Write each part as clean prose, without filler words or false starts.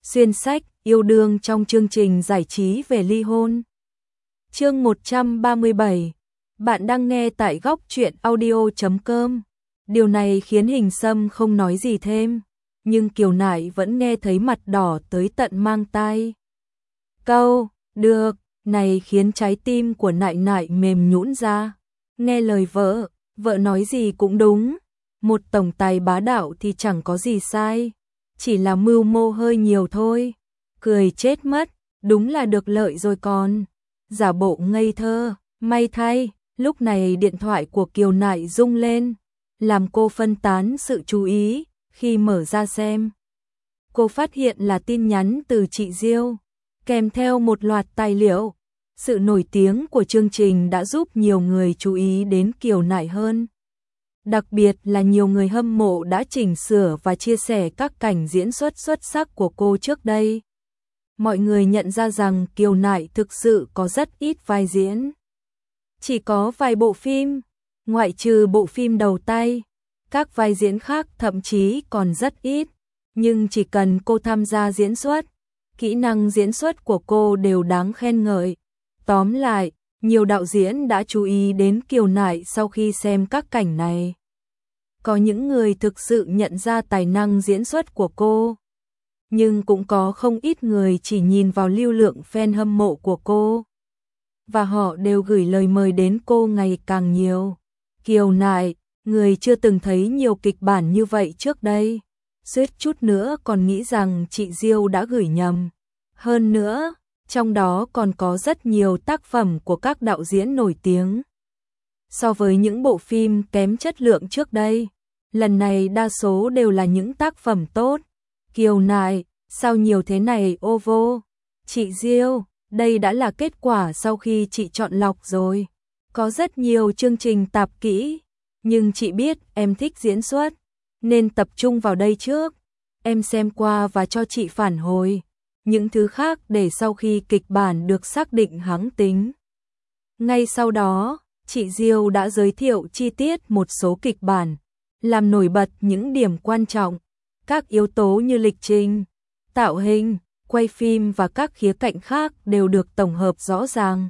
Xuyên sách, yêu đương trong chương trình giải trí về ly hôn. Chương 137. Bạn đang nghe tại góc truyện audio.com. Điều này khiến Hình Sâm không nói gì thêm, nhưng Kiều Nại vẫn nghe thấy mặt đỏ tới tận mang tai. Câu, được, này khiến trái tim của Nại Nại mềm nhũn ra. Nghe lời vợ nói gì cũng đúng. Một tổng tài bá đạo thì chẳng có gì sai. Chỉ là mưu mô hơi nhiều thôi. Cười chết mất, đúng là được lợi rồi còn. Giả bộ ngây thơ, may thay, lúc này điện thoại của Kiều Nại rung lên, làm cô phân tán sự chú ý. Khi mở ra xem, cô phát hiện là tin nhắn từ chị Diêu, kèm theo một loạt tài liệu. Sự nổi tiếng của chương trình đã giúp nhiều người chú ý đến Kiều Nại hơn. Đặc biệt là nhiều người hâm mộ đã chỉnh sửa và chia sẻ các cảnh diễn xuất xuất sắc của cô trước đây. Mọi người nhận ra rằng Kiều Nại thực sự có rất ít vai diễn. Chỉ có vài bộ phim, ngoại trừ bộ phim đầu tay, các vai diễn khác thậm chí còn rất ít. Nhưng chỉ cần cô tham gia diễn xuất, kỹ năng diễn xuất của cô đều đáng khen ngợi. Tóm lại, nhiều đạo diễn đã chú ý đến Kiều Nại sau khi xem các cảnh này. Có những người thực sự nhận ra tài năng diễn xuất của cô, nhưng cũng có không ít người chỉ nhìn vào lưu lượng fan hâm mộ của cô. Và họ đều gửi lời mời đến cô ngày càng nhiều. Kiều Nại, người chưa từng thấy nhiều kịch bản như vậy trước đây. Suýt chút nữa còn nghĩ rằng chị Diêu đã gửi nhầm. Hơn nữa, trong đó còn có rất nhiều tác phẩm của các đạo diễn nổi tiếng. So với những bộ phim kém chất lượng trước đây, lần này đa số đều là những tác phẩm tốt. Kiều Nại, sao nhiều thế này ô vô? Chị Diêu, đây đã là kết quả sau khi chị chọn lọc rồi. Có rất nhiều chương trình tạp kỹ, nhưng chị biết em thích diễn xuất, nên tập trung vào đây trước. Em xem qua và cho chị phản hồi. Những thứ khác để sau khi kịch bản được xác định hẵng tính. Ngay sau đó, chị Diêu đã giới thiệu chi tiết một số kịch bản, làm nổi bật những điểm quan trọng, các yếu tố như lịch trình, tạo hình, quay phim và các khía cạnh khác đều được tổng hợp rõ ràng.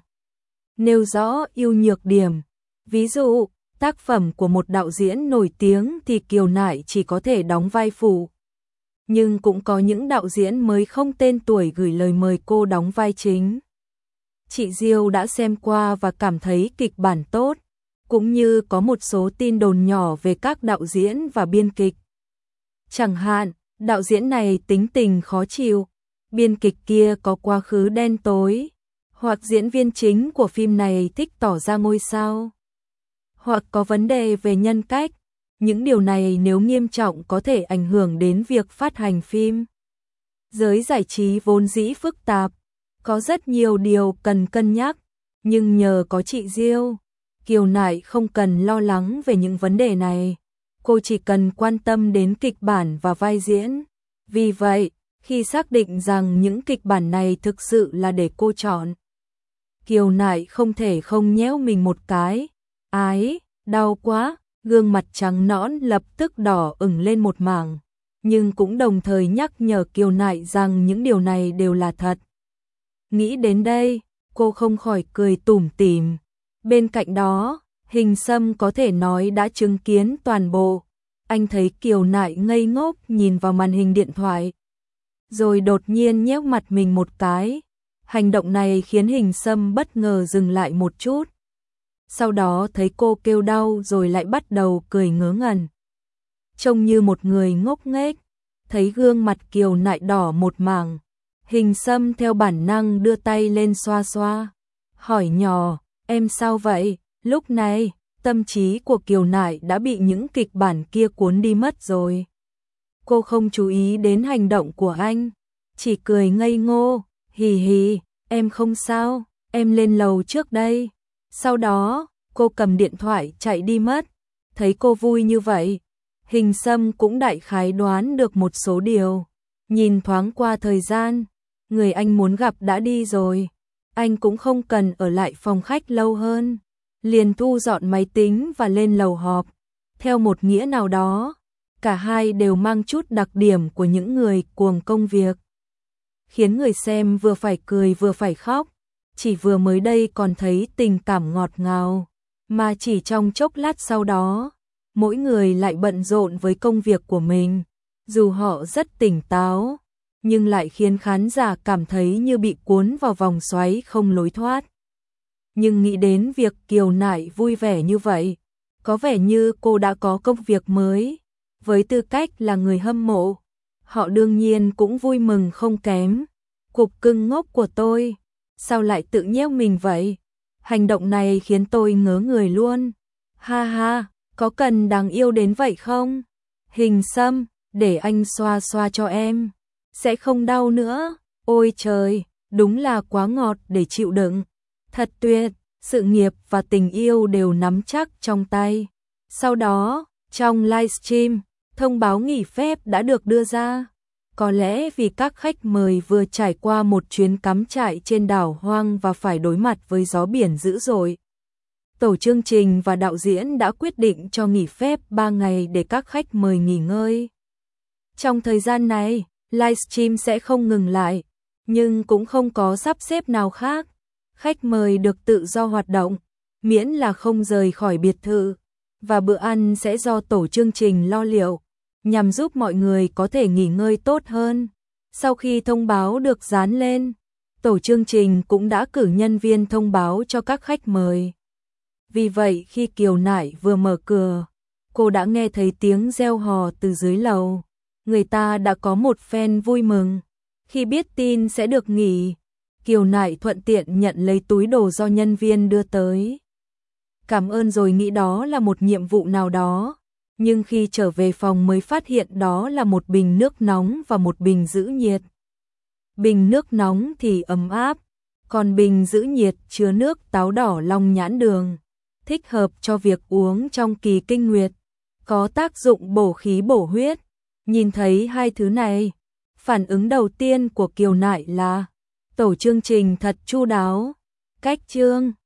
Nêu rõ ưu nhược điểm, ví dụ, tác phẩm của một đạo diễn nổi tiếng thì Kiều Nại chỉ có thể đóng vai phụ. Nhưng cũng có những đạo diễn mới không tên tuổi gửi lời mời cô đóng vai chính. Chị Diêu đã xem qua và cảm thấy kịch bản tốt, cũng như có một số tin đồn nhỏ về các đạo diễn và biên kịch. Chẳng hạn, đạo diễn này tính tình khó chịu, biên kịch kia có quá khứ đen tối, hoặc diễn viên chính của phim này thích tỏ ra ngôi sao, hoặc có vấn đề về nhân cách. Những điều này nếu nghiêm trọng có thể ảnh hưởng đến việc phát hành phim. Giới giải trí vốn dĩ phức tạp, có rất nhiều điều cần cân nhắc, nhưng nhờ có chị Diêu, Kiều Nại không cần lo lắng về những vấn đề này. Cô chỉ cần quan tâm đến kịch bản và vai diễn. Vì vậy, khi xác định rằng những kịch bản này thực sự là để cô chọn, Kiều Nại không thể không nhéo mình một cái. Ái, đau quá. Gương mặt trắng nõn lập tức đỏ ửng lên một mảng, nhưng cũng đồng thời nhắc nhở Kiều Nại rằng những điều này đều là thật. Nghĩ đến đây, cô không khỏi cười tủm tỉm. Bên cạnh đó, Hình Sâm có thể nói đã chứng kiến toàn bộ. Anh thấy Kiều Nại ngây ngốc nhìn vào màn hình điện thoại, rồi đột nhiên nhéo mặt mình một cái. Hành động này khiến Hình Sâm bất ngờ dừng lại một chút. Sau đó thấy cô kêu đau rồi lại bắt đầu cười ngớ ngẩn. Trông như một người ngốc nghếch, thấy gương mặt Kiều Nại đỏ một mảng. Hình Sâm theo bản năng đưa tay lên xoa xoa. Hỏi nhỏ, em sao vậy? Lúc này, tâm trí của Kiều Nại đã bị những kịch bản kia cuốn đi mất rồi. Cô không chú ý đến hành động của anh, chỉ cười ngây ngô, hì hì, em không sao, em lên lầu trước đây. Sau đó, cô cầm điện thoại chạy đi mất. Thấy cô vui như vậy, Hình Sâm cũng đại khái đoán được một số điều. Nhìn thoáng qua thời gian, người anh muốn gặp đã đi rồi. Anh cũng không cần ở lại phòng khách lâu hơn. Liền thu dọn máy tính và lên lầu họp. Theo một nghĩa nào đó, cả hai đều mang chút đặc điểm của những người cuồng công việc. khiến người xem vừa phải cười vừa phải khóc. Chỉ vừa mới đây còn thấy tình cảm ngọt ngào, mà chỉ trong chốc lát sau đó, mỗi người lại bận rộn với công việc của mình. Dù họ rất tỉnh táo, nhưng lại khiến khán giả cảm thấy như bị cuốn vào vòng xoáy không lối thoát. Nhưng nghĩ đến việc Kiều Nại vui vẻ như vậy, có vẻ như cô đã có công việc mới. Với tư cách là người hâm mộ, họ đương nhiên cũng vui mừng không kém. Cục cưng ngốc của tôi, sao lại tự nhéo mình vậy? Hành động này khiến tôi ngớ người luôn. Ha ha, có cần đáng yêu đến vậy không? Hình Sâm, để anh xoa xoa cho em, sẽ không đau nữa. Ôi trời, đúng là quá ngọt để chịu đựng. Thật tuyệt, sự nghiệp và tình yêu đều nắm chắc trong tay. Sau đó, trong livestream, thông báo nghỉ phép đã được đưa ra. Có lẽ vì các khách mời vừa trải qua một chuyến cắm trại trên đảo hoang và phải đối mặt với gió biển dữ dội. Tổ chương trình và đạo diễn đã quyết định cho nghỉ phép 3 ngày để các khách mời nghỉ ngơi. Trong thời gian này, livestream sẽ không ngừng lại, nhưng cũng không có sắp xếp nào khác. Khách mời được tự do hoạt động, miễn là không rời khỏi biệt thự, và bữa ăn sẽ do tổ chương trình lo liệu, nhằm giúp mọi người có thể nghỉ ngơi tốt hơn. Sau khi thông báo được dán lên, tổ chương trình cũng đã cử nhân viên thông báo cho các khách mời. Vì vậy khi Kiều Nại vừa mở cửa, cô đã nghe thấy tiếng reo hò từ dưới lầu. Người ta đã có một fan vui mừng. Khi biết tin sẽ được nghỉ, Kiều Nại thuận tiện nhận lấy túi đồ do nhân viên đưa tới. Cảm ơn rồi nghĩ đó là một nhiệm vụ nào đó, nhưng khi trở về phòng mới phát hiện đó là một bình nước nóng và một bình giữ nhiệt. Bình nước nóng thì ấm áp, còn bình giữ nhiệt chứa nước táo đỏ long nhãn đường, thích hợp cho việc uống trong kỳ kinh nguyệt, có tác dụng bổ khí bổ huyết. Nhìn thấy hai thứ này, phản ứng đầu tiên của Kiều Nại là tổ chương trình thật chu đáo. Cách chương